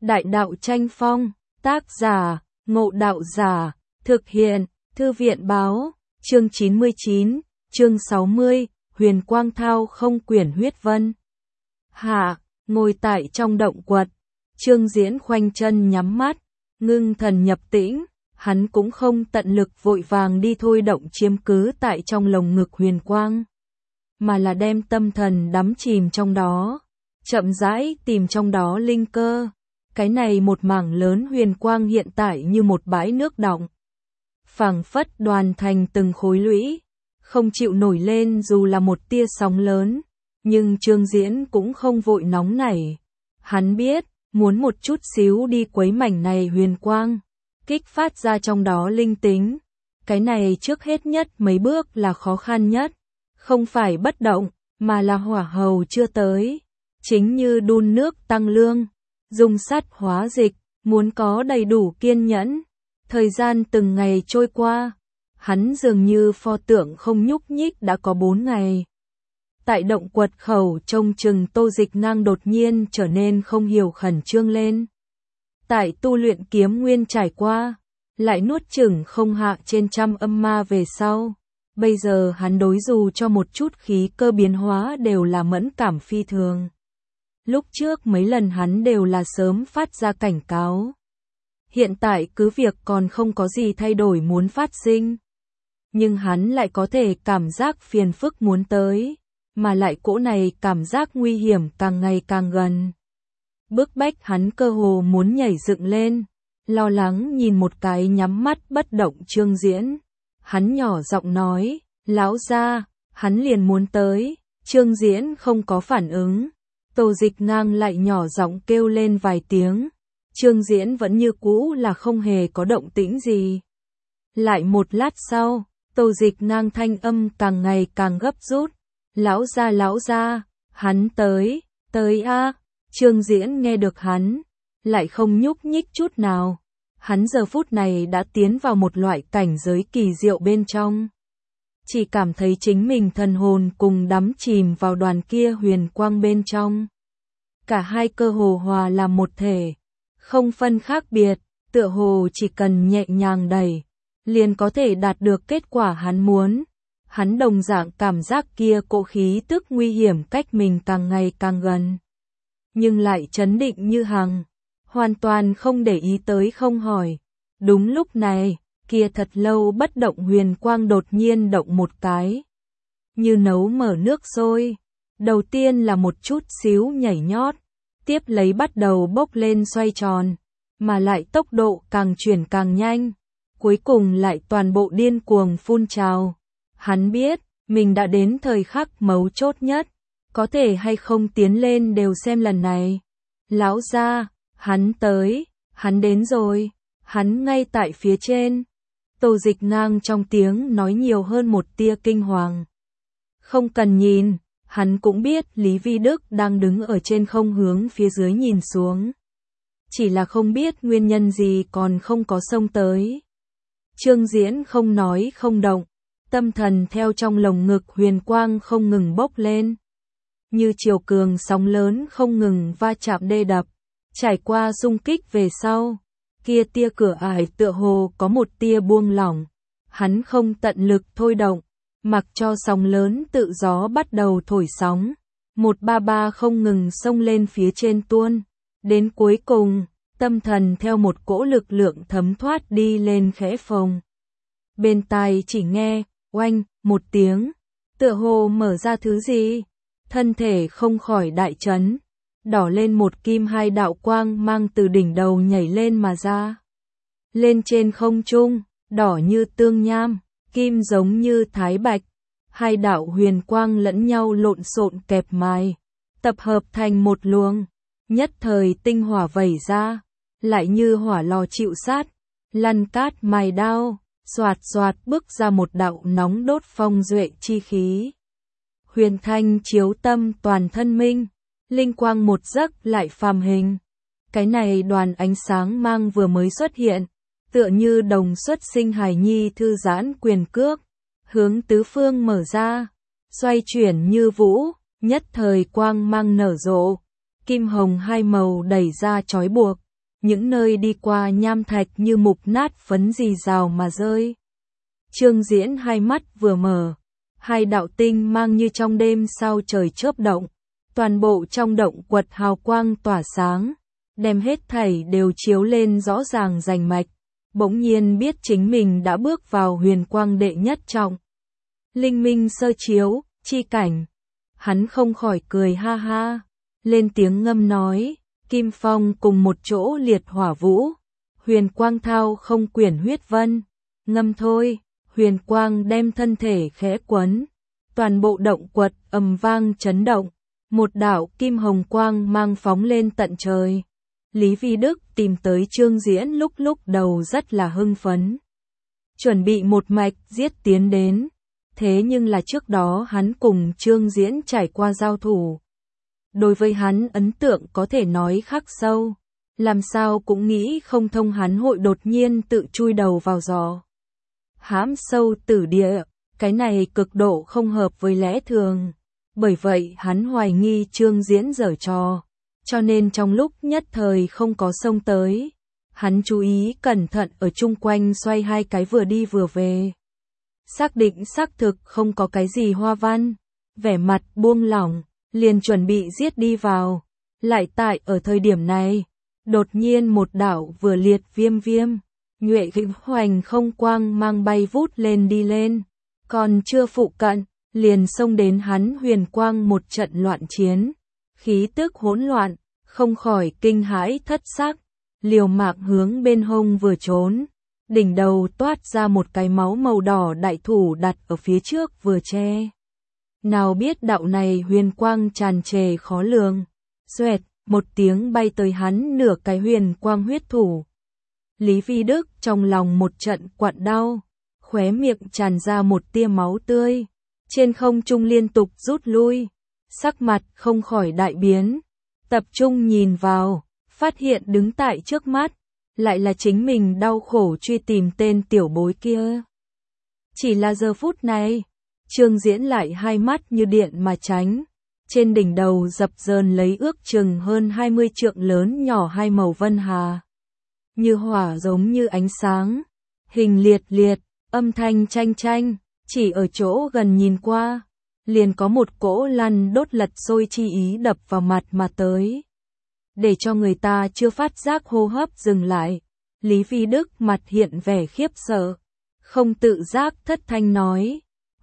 Đại đạo tranh phong, tác giả, Ngộ Đạo Giả, thực hiện, Thư viện báo, chương 99, chương 60, Huyền Quang Thao không quyển huyết vân. Hạ, ngồi tại trong động quật, Trương Diễn khoanh chân nhắm mắt, ngưng thần nhập tĩnh, hắn cũng không tận lực vội vàng đi thôi động chiếm cứ tại trong lồng ngực huyền quang, mà là đem tâm thần đắm chìm trong đó, chậm rãi tìm trong đó linh cơ. Cái này một mảng lớn huyền quang hiện tại như một bãi nước đọng, phảng phất đoàn thành từng khối lũy, không chịu nổi lên dù là một tia sóng lớn, nhưng Trương Diễn cũng không vội nóng nảy. Hắn biết, muốn một chút xíu đi quấy mảnh này huyền quang, kích phát ra trong đó linh tính. Cái này trước hết nhất mấy bước là khó khăn nhất, không phải bất động, mà là hỏa hầu chưa tới. Chính như đun nước tăng lương, dùng sắt hóa dịch, muốn có đầy đủ kiên nhẫn. Thời gian từng ngày trôi qua, hắn dường như pho tượng không nhúc nhích đã có 4 ngày. Tại động quật khẩu trông chừng Tô Dịch Ngang đột nhiên trở nên không hiểu khẩn trương lên. Tại tu luyện kiếm nguyên trải qua, lại nuốt chửng không hạ trên trăm âm ma về sau. Bây giờ hắn đối dù cho một chút khí cơ biến hóa đều là mẫn cảm phi thường. Lúc trước mấy lần hắn đều là sớm phát ra cảnh cáo. Hiện tại cứ việc còn không có gì thay đổi muốn phát sinh. Nhưng hắn lại có thể cảm giác phiền phức muốn tới, mà lại cỗ này cảm giác nguy hiểm càng ngày càng gần. Bức bách hắn cơ hồ muốn nhảy dựng lên, lo lắng nhìn một cái nhắm mắt bất động Trương Diễn. Hắn nhỏ giọng nói, lão gia, hắn liền muốn tới. Trương Diễn không có phản ứng. Tô Dịch Ngang lại nhỏ giọng kêu lên vài tiếng. Trương Diễn vẫn như cũ là không hề có động tĩnh gì. Lại một lát sau, Tô Dịch Ngang thanh âm càng ngày càng gấp rút. Lão gia, hắn tới a. Trương Diễn nghe được hắn, lại không nhúc nhích chút nào. Hắn giờ phút này đã tiến vào một loại cảnh giới kỳ diệu bên trong. Chỉ cảm thấy chính mình thần hồn cùng đắm chìm vào đoàn kia huyền quang bên trong. Cả hai cơ hồ hòa làm một thể, không phân khác biệt, tựa hồ chỉ cần nhẹ nhàng đẩy, liền có thể đạt được kết quả hắn muốn. Hắn đồng dạng cảm giác kia cỗ khí tức nguy hiểm cách mình càng ngày càng gần. Nhưng lại trấn định như hằng, hoàn toàn không để ý tới không hỏi. Đúng lúc này, kia thật lâu bất động huyền quang đột nhiên động một cái. Như nấu mở nước sôi, đầu tiên là một chút xíu nhảy nhót, tiếp lấy bắt đầu bốc lên xoay tròn, mà lại tốc độ càng chuyển càng nhanh, cuối cùng lại toàn bộ điên cuồng phun trào. Hắn biết, mình đã đến thời khắc mấu chốt nhất, có thể hay không tiến lên đều xem lần này. Lão gia, hắn tới, hắn đến rồi, hắn ngay tại phía trên. Tô Dịch Ngang trong tiếng nói nhiều hơn một tia kinh hoàng. Không cần nhìn, hắn cũng biết Lý Vi Đức đang đứng ở trên không hướng phía dưới nhìn xuống. Chỉ là không biết nguyên nhân gì còn không có xông tới. Trương Diễn không nói không động, tâm thần theo trong lồng ngực huyền quang không ngừng bốc lên. Như chiều cường sóng lớn không ngừng va chạm đê đập, trải qua xung kích về sau. Kia tia cửa ải tựa hồ có một tia buông lỏng. Hắn không tận lực thôi động, mặc cho sóng lớn tự gió bắt đầu thổi sóng. 133 không ngừng xông lên phía trên tuôn. Đến cuối cùng, tâm thần theo một cỗ lực lượng thấm thoát đi lên khẽ phồng. Bên tai chỉ nghe, oanh, một tiếng, tựa hồ mở ra thứ gì. Thân thể không khỏi đại chấn. Đỏ lên một kim hai đạo quang mang từ đỉnh đầu nhảy lên mà ra. Lên trên không trung, đỏ như tương nham, kim giống như thái bạch. Hai đạo huyền quang lẫn nhau lộn xộn kẹp mài, tập hợp thành một luồng. Nhất thời tinh hỏa vẩy ra, lại như hỏa lò chịu sát, lăn cát mài đao, xoạt xoạt bức ra một đạo nóng đốt phong duệ chi khí. Huyền thanh chiếu tâm toàn thân minh. Linh quang một giấc lại phàm hình. Cái này đoàn ánh sáng mang vừa mới xuất hiện, tựa như đồng xuất sinh hài nhi thư giãn quyền cước, hướng tứ phương mở ra, xoay chuyển như vũ, nhất thời quang mang nở rộ, kim hồng hai màu đẩy ra trói buộc, những nơi đi qua nham thạch như mục nát phấn rì rào mà rơi. Trương Diễn hai mắt vừa mở, hai đạo tinh mang như trong đêm sao trời chớp động, toàn bộ trong động quật hào quang tỏa sáng, đem hết thảy đều chiếu lên rõ ràng rành mạch, bỗng nhiên biết chính mình đã bước vào huyền quang đệ nhất trọng. Linh minh sơ chiếu, chi cảnh. Hắn không khỏi cười ha ha, lên tiếng ngâm nói, Kim Phong cùng một chỗ liệt hỏa vũ, huyền quang thao không quyển huyết vân, ngâm thôi, huyền quang đem thân thể khẽ quấn, toàn bộ động quật ầm vang chấn động, một đạo kim hồng quang mang phóng lên tận trời. Lý Vi Đức tìm tới Trương Diễn lúc đầu rất là hưng phấn, chuẩn bị một mạch giết tiến đến. Thế nhưng là trước đó hắn cùng Trương Diễn trải qua giao thủ. Đối với hắn ấn tượng có thể nói khắc sâu. Làm sao cũng nghĩ không thông hắn hội đột nhiên tự chui đầu vào giò. Hãm sâu tử địa, cái này cực độ không hợp với lẽ thường. Bởi vậy hắn hoài nghi Trương Diễn giở trò. Cho nên trong lúc nhất thời không có xông tới. Hắn chú ý cẩn thận ở chung quanh xoay hai cái vừa đi vừa về. Xác định xác thực không có cái gì hoa văn, vẻ mặt buông lỏng, liền chuẩn bị giết đi vào. Lại tại ở thời điểm này, đột nhiên một đạo vừa liệt viêm, nhuệ vĩnh hoành không quang mang bay vút lên đi lên, còn chưa phụ cận, liền xông đến hắn huyền quang một trận loạn chiến, khí tức hỗn loạn, không khỏi kinh hãi thất sắc, liều mạng hướng bên hông vừa trốn. Đỉnh đầu toát ra một cái máu màu đỏ đại thủ đặt ở phía trước vừa che. Nào biết đạo này huyền quang tràn trề khó lường. Xoẹt, một tiếng bay tới hắn nửa cái huyền quang huyết thủ. Lý Vi Đức trong lòng một trận quặn đau, khóe miệng tràn ra một tia máu tươi. Trên không trung liên tục rút lui, sắc mặt không khỏi đại biến. Tập trung nhìn vào, phát hiện đứng tại trước mắt. Lại là chính mình đau khổ truy tìm tên tiểu bối kia. Chỉ là giờ phút này, Trương Diễn lại hai mắt như điện mà tránh. Trên đỉnh đầu dập dờn lấy ước chừng hơn 20 trượng lớn nhỏ hai màu vân hà. Như hỏa giống như ánh sáng, hình liệt, âm thanh tranh, chỉ ở chỗ gần nhìn qua. Liền có một cỗ lăn đốt lật sôi chi ý đập vào mặt mà tới. Để cho người ta chưa phát giác hô hấp dừng lại, Lý Vi Đức mặt hiện vẻ khiếp sợ, không tự giác thất thanh nói,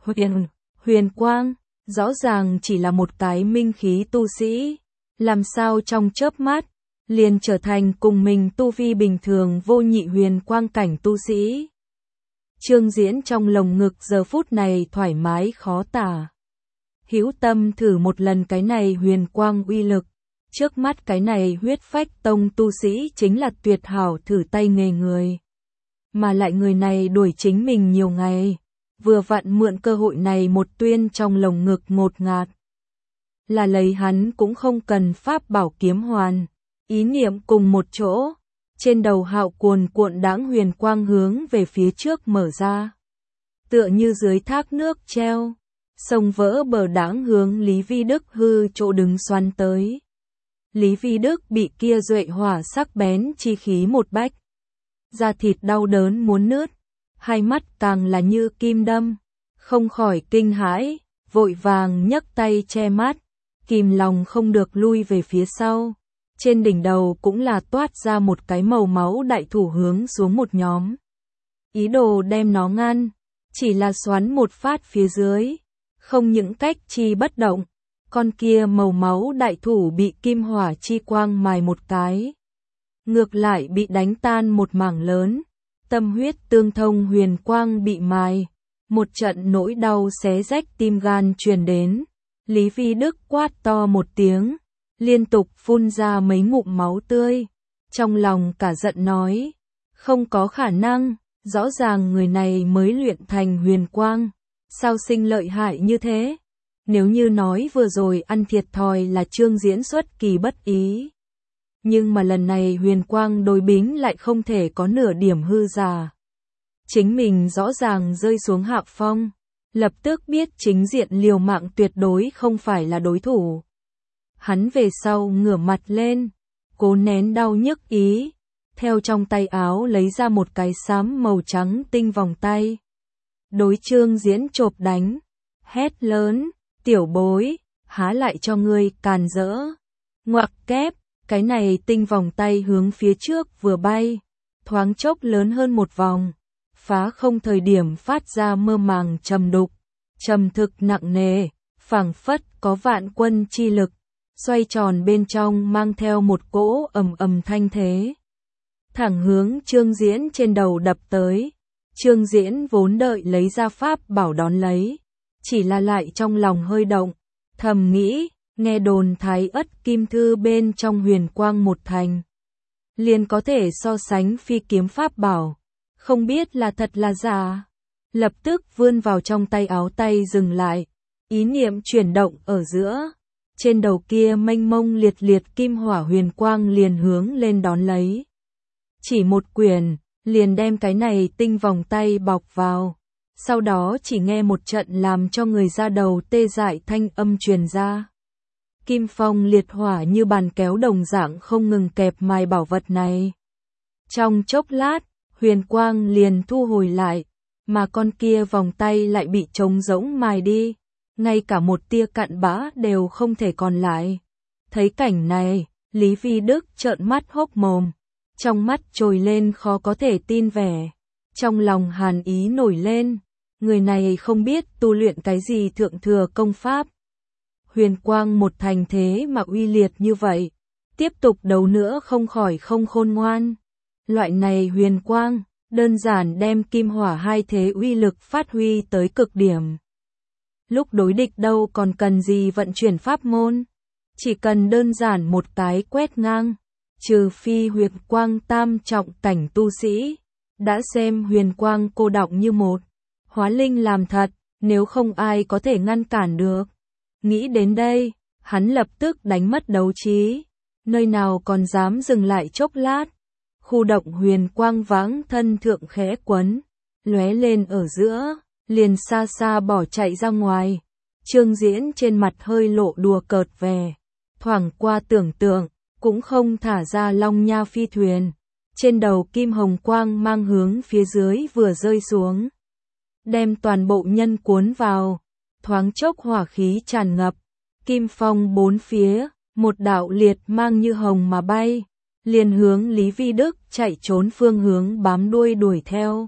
huyền quang, rõ ràng chỉ là một cái minh khí tu sĩ, làm sao trong chớp mắt, liền trở thành cùng mình tu vi bình thường vô nhị huyền quang cảnh tu sĩ. Trương Diễn trong lồng ngực giờ phút này thoải mái khó tả. Hữu tâm thử một lần cái này huyền quang uy lực. Trước mắt cái này huyết phách tông tu sĩ chính là tuyệt hảo thử tay nghề người. Mà lại người này đuổi chính mình nhiều ngày, vừa vặn mượn cơ hội này một tuyên trong lồng ngực ngột ngạt. Là lấy hắn cũng không cần pháp bảo kiếm hoàn, ý niệm cùng một chỗ, trên đầu hạo cuồn cuộn đãng huyền quang hướng về phía trước mở ra. Tựa như dưới thác nước treo, sông vỡ bờ đãng hướng Lý Vi Đức hư chỗ đứng xoắn tới. Lý Vi Đức bị kia duệ hỏa sắc bén chi khí một bách. Da thịt đau đớn muốn nứt, hai mắt càng là như kim đâm, không khỏi kinh hãi, vội vàng nhấc tay che mắt, kìm lòng không được lui về phía sau. Trên đỉnh đầu cũng là toát ra một cái màu máu đại thủ hướng xuống một nhóm. Ý đồ đem nó ngăn, chỉ là xoắn một phát phía dưới, không những cách chi bất động. Con kia màu máu đại thủ bị kim hỏa chi quang mài một cái. Ngược lại bị đánh tan một mảng lớn. Tâm huyết tương thông huyền quang bị mài. Một trận nỗi đau xé rách tim gan truyền đến. Lý Vi Đức quát to một tiếng. Liên tục phun ra mấy ngụm máu tươi. Trong lòng cả giận nói. Không có khả năng. Rõ ràng người này mới luyện thành huyền quang. Sao sinh lợi hại như thế? Nếu như nói vừa rồi ăn thiệt thòi là Trương Diễn xuất kỳ bất ý. Nhưng mà lần này huyền quang đối bính lại không thể có nửa điểm hư giả. Chính mình rõ ràng rơi xuống hạ phong. Lập tức biết chính diện liều mạng tuyệt đối không phải là đối thủ. Hắn về sau ngửa mặt lên, cố nén đau nhức ý, theo trong tay áo lấy ra một cái xám màu trắng tinh vòng tay. Đối Trương Diễn chộp đánh, hét lớn, tiểu bối, há lại cho ngươi càn rỡ. Ngoặc kép, cái này tinh vòng tay hướng phía trước vừa bay, thoáng chốc lớn hơn một vòng, phá không thời điểm phát ra mơ màng trầm đục, trầm thực nặng nề, phảng phất có vạn quân chi lực, xoay tròn bên trong mang theo một cỗ ầm ầm thanh thế. Thẳng hướng Trương Diễn trên đầu đập tới. Trương Diễn vốn đợi lấy ra pháp bảo đón lấy, chỉ là lại trong lòng hơi động, thầm nghĩ, nghe đồn Thái Ất Kim Thư bên trong Huyền Quang một thành, liền có thể so sánh phi kiếm pháp bảo, không biết là thật là giả. Lập tức vươn vào trong tay áo tay dừng lại, ý niệm chuyển động ở giữa, trên đầu kia mênh mông liệt liệt kim hỏa huyền quang liền hướng lên đón lấy. Chỉ một quyền, liền đem cái này tinh vòng tay bọc vào, sau đó chỉ nghe một trận làm cho người da đầu tê dại thanh âm truyền ra. Kim phong liệt hỏa như bàn kéo đồng dạng không ngừng kẹp mài bảo vật này. Trong chốc lát, huyền quang liền thu hồi lại, mà con kia vòng tay lại bị trống rỗng mài đi, ngay cả một tia cặn bã đều không thể còn lại. Thấy cảnh này, Lý Vi Đức trợn mắt hốc mồm, trong mắt trồi lên khó có thể tin vẻ, trong lòng hàn ý nổi lên, người này không biết tu luyện cái gì thượng thừa công pháp. Huyền quang một thành thế mà uy liệt như vậy, tiếp tục đấu nữa không khỏi không khôn ngoan. Loại này huyền quang, đơn giản đem kim hỏa hai thế uy lực phát huy tới cực điểm. Lúc đối địch đâu còn cần gì vận chuyển pháp môn, chỉ cần đơn giản một cái quét ngang, trừ phi huyền quang tam trọng cảnh tu sĩ, đã xem huyền quang cô đọng như một, hóa linh làm thật, nếu không ai có thể ngăn cản được. Nghĩ đến đây, hắn lập tức đánh mất đấu trí, nơi nào còn dám dừng lại chốc lát. Khu động huyền quang vãng thân thượng khẽ quấn, lóe lên ở giữa, liền xa xa bỏ chạy ra ngoài. Trương Diễn trên mặt hơi lộ đùa cợt vẻ, thoảng qua tưởng tượng, cũng không thả ra long nha phi thuyền. Trên đầu kim hồng quang mang hướng phía dưới vừa rơi xuống, đem toàn bộ nhân cuốn vào, thoáng chốc hỏa khí tràn ngập, kim phong bốn phía, một đạo liệt mang như hồng mà bay, liền hướng Lý Vi Đức chạy trốn phương hướng bám đuôi đuổi theo.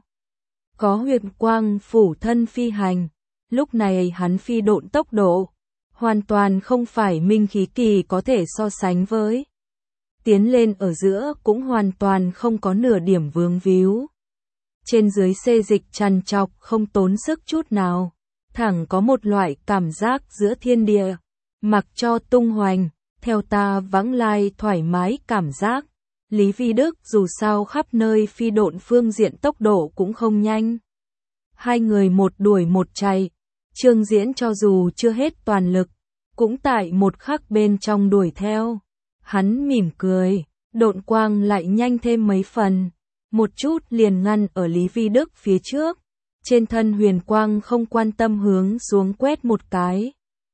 Có huyền quang phủ thân phi hành, lúc này hắn phi độn tốc độ, hoàn toàn không phải minh khí kỳ có thể so sánh với. Tiến lên ở giữa cũng hoàn toàn không có nửa điểm vướng víu. Trên dưới xê dịch trằn trọc không tốn sức chút nào, thẳng có một loại cảm giác giữa thiên địa, mặc cho tung hoành, theo ta vãng lai thoải mái cảm giác. Lý Vi Đức dù sao khắp nơi phi độn phương diện tốc độ cũng không nhanh. Hai người một đuổi một chạy, Trương Diễn cho dù chưa hết toàn lực, cũng tại một khắc bên trong đuổi theo. Hắn mỉm cười, độn quang lại nhanh thêm mấy phần, một chút liền ngăn ở Lý Vi Đức phía trước. Trên thân huyền quang không quan tâm hướng xuống quét một cái,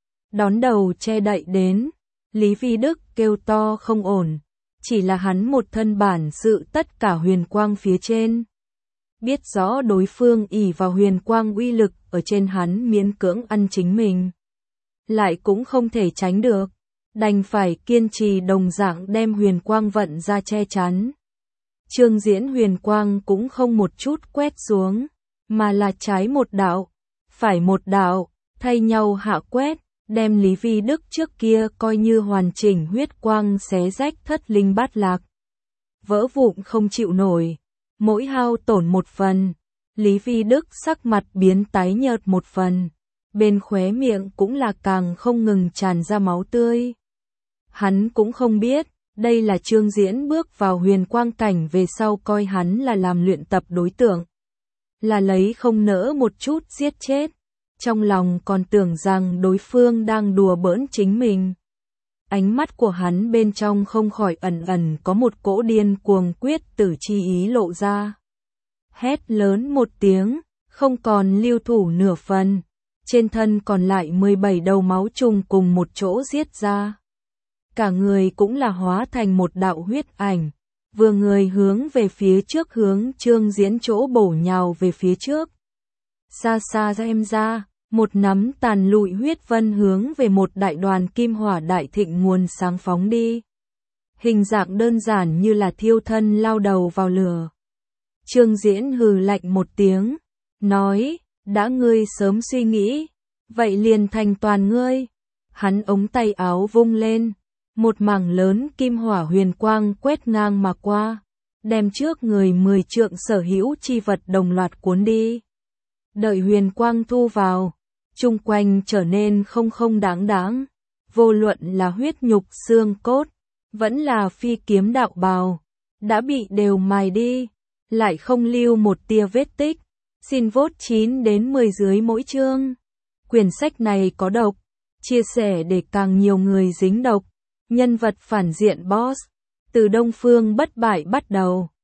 đón đầu che đậy đến. Lý Vi Đức kêu to không ổn, chỉ là hắn một thân bản sự tất cả huyền quang phía trên. Biết rõ đối phương ỷ vào huyền quang uy lực ở trên hắn miễn cưỡng ăn chính mình, lại cũng không thể tránh được, đành phải kiên trì đồng dạng đem huyền quang vận ra che chắn. Trương Diễn huyền quang cũng không một chút quét xuống, mà là trái một đạo, phải một đạo, thay nhau hạ quét, đem Lý Vi Đức trước kia coi như hoàn chỉnh huyết quang xé rách thất linh bát lạc. Vỡ vụn không chịu nổi, mỗi hao tổn một phần, Lý Vi Đức sắc mặt biến tái nhợt một phần, bên khóe miệng cũng là càng không ngừng tràn ra máu tươi. Hắn cũng không biết, đây là Trương Diễn bước vào huyền quang cảnh về sau coi hắn là làm luyện tập đối tượng, là lấy không nỡ một chút giết chết, trong lòng còn tưởng rằng đối phương đang đùa bỡn chính mình. Ánh mắt của hắn bên trong không khỏi ẩn ẩn có một cỗ điên cuồng quyết tử chi ý lộ ra. Hét lớn một tiếng, không còn lưu thủ nửa phần, trên thân còn lại 17 đầu máu trùng cùng một chỗ giết ra. Cả người cũng là hóa thành một đạo huyết ảnh, vừa người hướng về phía trước hướng Trương Diễn chỗ bổ nhào về phía trước. Xa xa ra em ra, một nắm tàn lụi huyết vân hướng về một đại đoàn kim hỏa đại thịnh nguồn sáng phóng đi. Hình dạng đơn giản như là thiêu thân lao đầu vào lửa. Trương Diễn hừ lạnh một tiếng, nói, đã ngươi sớm suy nghĩ, vậy liền thành toàn ngươi. Hắn ống tay áo vung lên, một mảng lớn kim hỏa huyền quang quét ngang mà qua, đem trước người 10 trượng sở hữu chi vật đồng loạt cuốn đi. Đợi huyền quang thu vào, chung quanh trở nên không đáng, vô luận là huyết nhục xương cốt, vẫn là phi kiếm đạo bào, đã bị đều mài đi, lại không lưu một tia vết tích. Xin vote 9 đến 10 dưới mỗi chương. Quyển sách này có độc, chia sẻ để càng nhiều người dính độc. Nhân vật phản diện boss, từ Đông Phương bất bại bắt đầu.